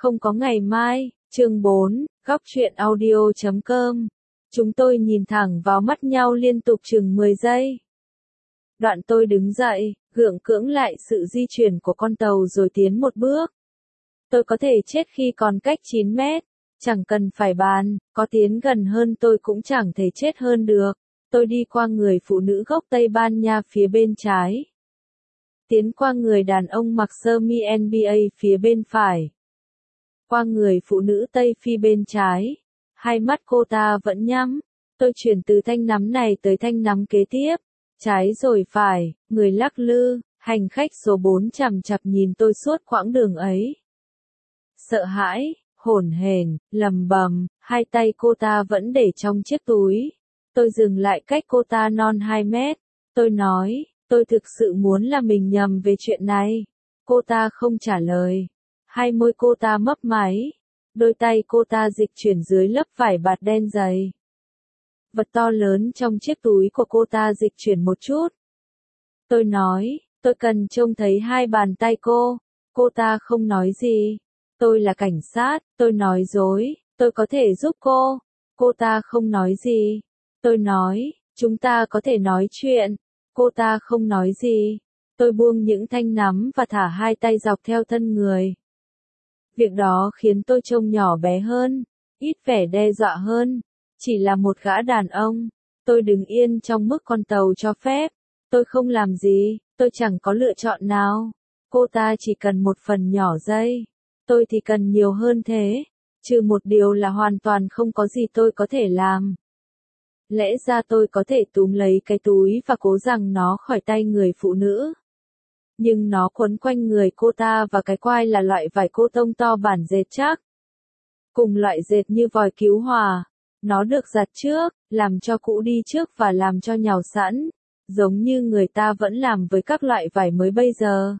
Không có ngày mai, chương 4, góc truyện audio.com. Chúng tôi nhìn thẳng vào mắt nhau liên tục chừng 10 giây. Đoạn tôi đứng dậy, gượng cưỡng lại sự di chuyển của con tàu rồi tiến một bước. Tôi có thể chết khi còn cách 9 mét, chẳng cần phải bàn, có tiến gần hơn tôi cũng chẳng thể chết hơn được. Tôi đi qua người phụ nữ gốc Tây Ban Nha phía bên trái. Tiến qua người đàn ông mặc sơ mi NBA phía bên phải. Qua người phụ nữ Tây Phi bên trái. Hai mắt cô ta vẫn nhắm. Tôi chuyển từ thanh nắm này tới thanh nắm kế tiếp. Trái rồi phải, người lắc lư, hành khách số 4 chằm chằm nhìn tôi suốt quãng đường ấy. Sợ hãi, hổn hển, lầm bầm, hai tay cô ta vẫn để trong chiếc túi. Tôi dừng lại cách cô ta non 2 mét. Tôi nói, tôi thực sự muốn là mình nhầm về chuyện này. Cô ta không trả lời. Hai môi cô ta mấp máy. Đôi tay cô ta dịch chuyển dưới lớp vải bạt đen dày. Vật to lớn trong chiếc túi của cô ta dịch chuyển một chút. Tôi nói, tôi cần trông thấy hai bàn tay cô. Cô ta không nói gì. Tôi là cảnh sát, tôi nói dối, tôi có thể giúp cô. Cô ta không nói gì. Tôi nói, chúng ta có thể nói chuyện. Cô ta không nói gì. Tôi buông những thanh nắm và thả hai tay dọc theo thân người. Việc đó khiến tôi trông nhỏ bé hơn, ít vẻ đe dọa hơn. Chỉ là một gã đàn ông. Tôi đứng yên trong mức con tàu cho phép. Tôi không làm gì, tôi chẳng có lựa chọn nào. Cô ta chỉ cần một phần nhỏ giây. Tôi thì cần nhiều hơn thế. Trừ một điều là hoàn toàn không có gì tôi có thể làm. Lẽ ra tôi có thể túm lấy cái túi và cố giằng nó khỏi tay người phụ nữ. Nhưng nó quấn quanh người cô ta và cái quai là loại vải cô tông to bản dệt chắc. Cùng loại dệt như vòi cứu hỏa. Nó được giặt trước, làm cho cũ đi trước và làm cho nhào sẵn. Giống như người ta vẫn làm với các loại vải mới bây giờ.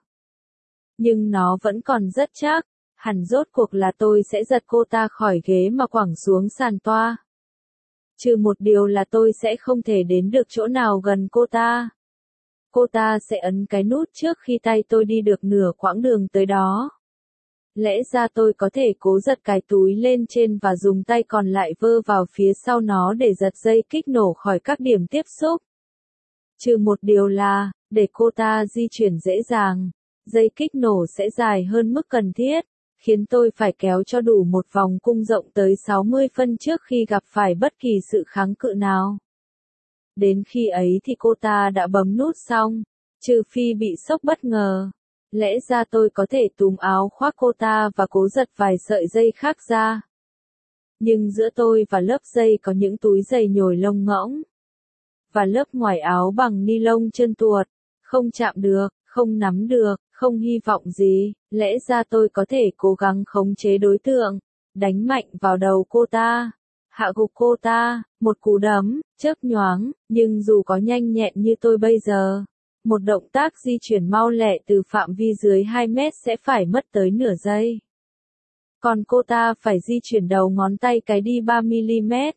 Nhưng nó vẫn còn rất chắc. Hẳn rốt cuộc là tôi sẽ giật cô ta khỏi ghế mà quẳng xuống sàn toa. Trừ một điều là tôi sẽ không thể đến được chỗ nào gần cô ta. Cô ta sẽ ấn cái nút trước khi tay tôi đi được nửa quãng đường tới đó. Lẽ ra tôi có thể cố giật cái túi lên trên và dùng tay còn lại vơ vào phía sau nó để giật dây kích nổ khỏi các điểm tiếp xúc. Trừ một điều là, để cô ta di chuyển dễ dàng, dây kích nổ sẽ dài hơn mức cần thiết, khiến tôi phải kéo cho đủ một vòng cung rộng tới 60 phân trước khi gặp phải bất kỳ sự kháng cự nào. Đến khi ấy thì cô ta đã bấm nút xong, trừ phi bị sốc bất ngờ. Lẽ ra tôi có thể túm áo khoác cô ta và cố giật vài sợi dây khác ra. Nhưng giữa tôi và lớp dây có những túi giày nhồi lông ngỗng. Và lớp ngoài áo bằng ni lông trơn tuột, không chạm được, không nắm được, không hy vọng gì. Lẽ ra tôi có thể cố gắng khống chế đối tượng, đánh mạnh vào đầu cô ta, hạ gục cô ta, một cú đấm, chớp nhoáng, nhưng dù có nhanh nhẹn như tôi bây giờ, một động tác di chuyển mau lẹ từ phạm vi dưới 2 mét sẽ phải mất tới nửa giây. Còn cô ta phải di chuyển đầu ngón tay cái đi 3mm.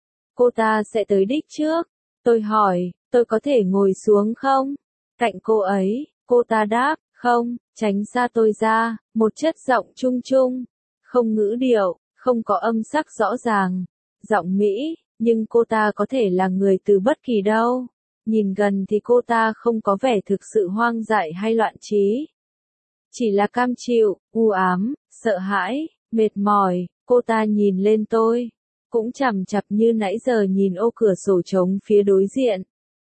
Cô ta sẽ tới đích trước. Tôi hỏi, tôi có thể ngồi xuống không? Cạnh cô ấy, cô ta đáp, không, tránh xa tôi ra, một chất giọng trung trung, không ngữ điệu, không có âm sắc rõ ràng, giọng Mỹ, nhưng cô ta có thể là người từ bất kỳ đâu. Nhìn gần thì cô ta không có vẻ thực sự hoang dại hay loạn trí. Chỉ là cam chịu, u ám, sợ hãi, mệt mỏi. Cô ta nhìn lên tôi, cũng chằm chằm như nãy giờ nhìn ô cửa sổ trống phía đối diện.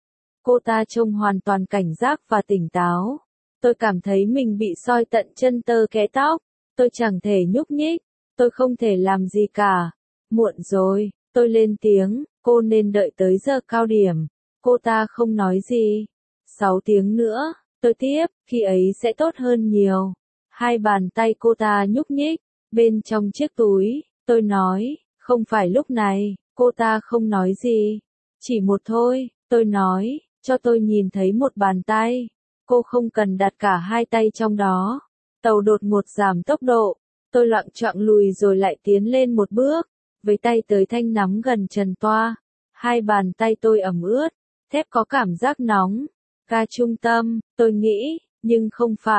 Cô ta trông hoàn toàn cảnh giác và tỉnh táo. Tôi cảm thấy mình bị soi tận chân tơ kẽ tóc. Tôi chẳng thể nhúc nhích. Tôi không thể làm gì cả. Muộn rồi, tôi lên tiếng, cô nên đợi tới giờ cao điểm. Cô ta không nói gì. 6 tiếng nữa, tôi tiếp, khi ấy sẽ tốt hơn nhiều. Hai bàn tay cô ta nhúc nhích, bên trong chiếc túi, tôi nói, không phải lúc này. Cô ta không nói gì. Chỉ một thôi, tôi nói, cho tôi nhìn thấy một bàn tay. Cô không cần đặt cả hai tay trong đó. Tàu đột ngột giảm tốc độ. Tôi loạng choạng lùi rồi lại tiến lên một bước, với tay tới thanh nắm gần trần toa. Hai bàn tay tôi ẩm ướt, thép có cảm giác nóng. Ga trung tâm, tôi nghĩ, nhưng không phải.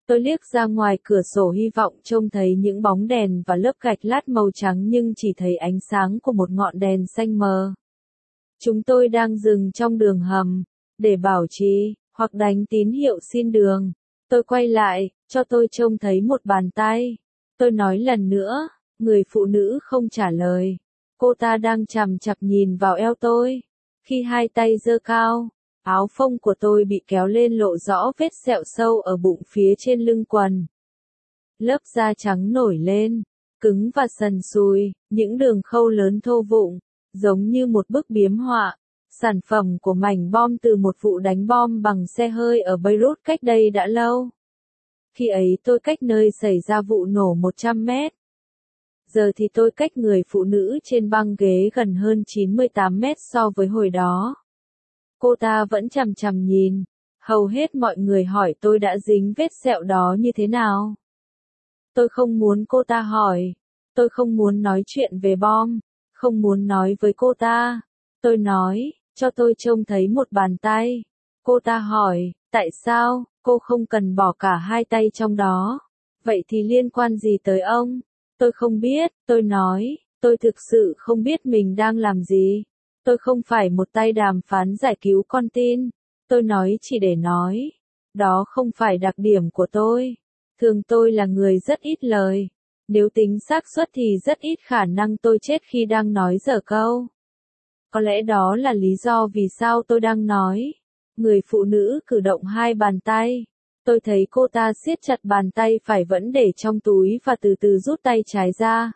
Tôi liếc ra ngoài cửa sổ hy vọng trông thấy những bóng đèn và lớp gạch lát màu trắng nhưng chỉ thấy ánh sáng của một ngọn đèn xanh mờ. Chúng tôi đang dừng trong đường hầm, để bảo trì, hoặc đánh tín hiệu xin đường. Tôi quay lại, cho tôi trông thấy một bàn tay. Tôi nói lần nữa, người phụ nữ không trả lời. Cô ta đang chằm chằm nhìn vào eo tôi. Khi hai tay giơ cao, áo phông của tôi bị kéo lên lộ rõ vết sẹo sâu ở bụng phía trên lưng quần. Lớp da trắng nổi lên, cứng và sần sùi, những đường khâu lớn thô vụng, giống như một bức biếm họa, sản phẩm của mảnh bom từ một vụ đánh bom bằng xe hơi ở Beirut cách đây đã lâu. Khi ấy tôi cách nơi xảy ra vụ nổ 100 mét. Giờ thì tôi cách người phụ nữ trên băng ghế gần hơn 98 mét so với hồi đó. Cô ta vẫn chằm chằm nhìn. Hầu hết mọi người hỏi tôi đã dính vết sẹo đó như thế nào. Tôi không muốn cô ta hỏi. Tôi không muốn nói chuyện về bom. Không muốn nói với cô ta. Tôi nói, cho tôi trông thấy một bàn tay. Cô ta hỏi, tại sao, cô không cần bỏ cả hai tay trong đó. Vậy thì liên quan gì tới ông? Tôi không biết, tôi nói, tôi thực sự không biết mình đang làm gì. Tôi không phải một tay đàm phán giải cứu con tin. Tôi nói chỉ để nói. Đó không phải đặc điểm của tôi. Thường tôi là người rất ít lời. Nếu tính xác suất thì rất ít khả năng tôi chết khi đang nói dở câu. Có lẽ đó là lý do vì sao tôi đang nói. Người phụ nữ cử động hai bàn tay. Tôi thấy cô ta siết chặt bàn tay phải vẫn để trong túi và từ từ rút tay trái ra.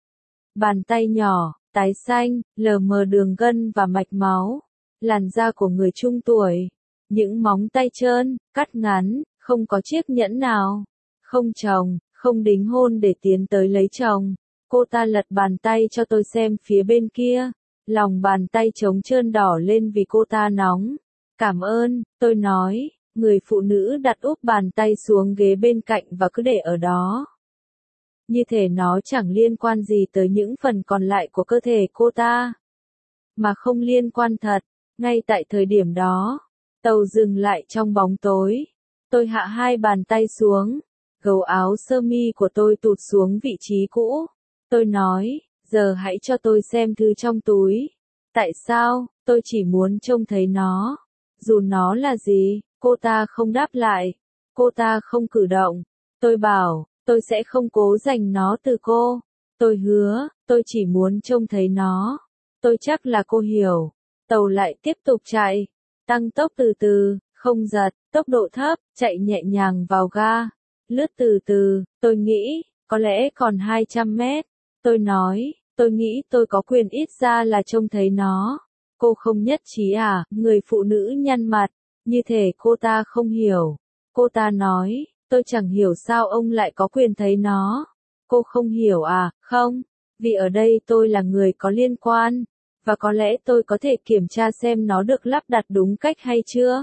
Bàn tay nhỏ, tái xanh, lờ mờ đường gân và mạch máu. Làn da của người trung tuổi. Những móng tay trơn, cắt ngắn, không có chiếc nhẫn nào. Không chồng, không đính hôn để tiến tới lấy chồng. Cô ta lật bàn tay cho tôi xem phía bên kia. Lòng bàn tay trống trơn đỏ lên vì cô ta nóng. Cảm ơn, tôi nói. Người phụ nữ đặt úp bàn tay xuống ghế bên cạnh và cứ để ở đó. Như thể nó chẳng liên quan gì tới những phần còn lại của cơ thể cô ta. Mà không liên quan thật. Ngay tại thời điểm đó, tàu dừng lại trong bóng tối. Tôi hạ hai bàn tay xuống. Gấu áo sơ mi của tôi tụt xuống vị trí cũ. Tôi nói, giờ hãy cho tôi xem thứ trong túi. Tại sao, tôi chỉ muốn trông thấy nó. Dù nó là gì, cô ta không đáp lại. Cô ta không cử động. Tôi bảo, tôi sẽ không cố giành nó từ cô. Tôi hứa, tôi chỉ muốn trông thấy nó. Tôi chắc là cô hiểu. Tàu lại tiếp tục chạy. Tăng tốc từ từ, không giật, tốc độ thấp, chạy nhẹ nhàng vào ga. Lướt từ từ, tôi nghĩ, có lẽ còn 200 mét. Tôi nói, tôi nghĩ tôi có quyền ít ra là trông thấy nó. Cô không nhất trí à? Người phụ nữ nhăn mặt, như thể cô ta không hiểu. Cô ta nói, tôi chẳng hiểu sao ông lại có quyền thấy nó. Cô không hiểu à? Không, vì ở đây tôi là người có liên quan. Và có lẽ tôi có thể kiểm tra xem nó được lắp đặt đúng cách hay chưa.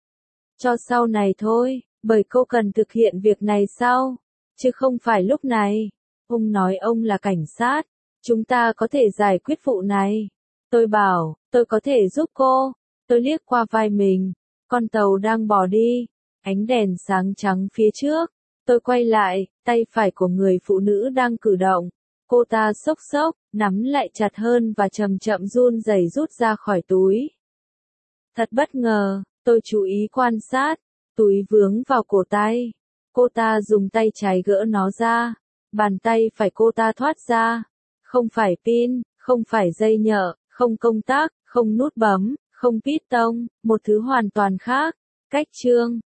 Cho sau này thôi, bởi cô cần thực hiện việc này sau, chứ không phải lúc này. Ông nói ông là cảnh sát, chúng ta có thể giải quyết vụ này. Tôi bảo, tôi có thể giúp cô. Tôi liếc qua vai mình, con tàu đang bỏ đi, ánh đèn sáng trắng phía trước. Tôi quay lại, tay phải của người phụ nữ đang cử động. Cô ta xốc xốc, nắm lại chặt hơn và chậm chậm run rẩy rút ra khỏi túi. Thật bất ngờ, tôi chú ý quan sát, túi vướng vào cổ tay. Cô ta dùng tay trái gỡ nó ra, bàn tay phải cô ta thoát ra. Không phải pin, không phải dây nhợ, không công tắc, không nút bấm, không piston, một thứ hoàn toàn khác. Cách trương.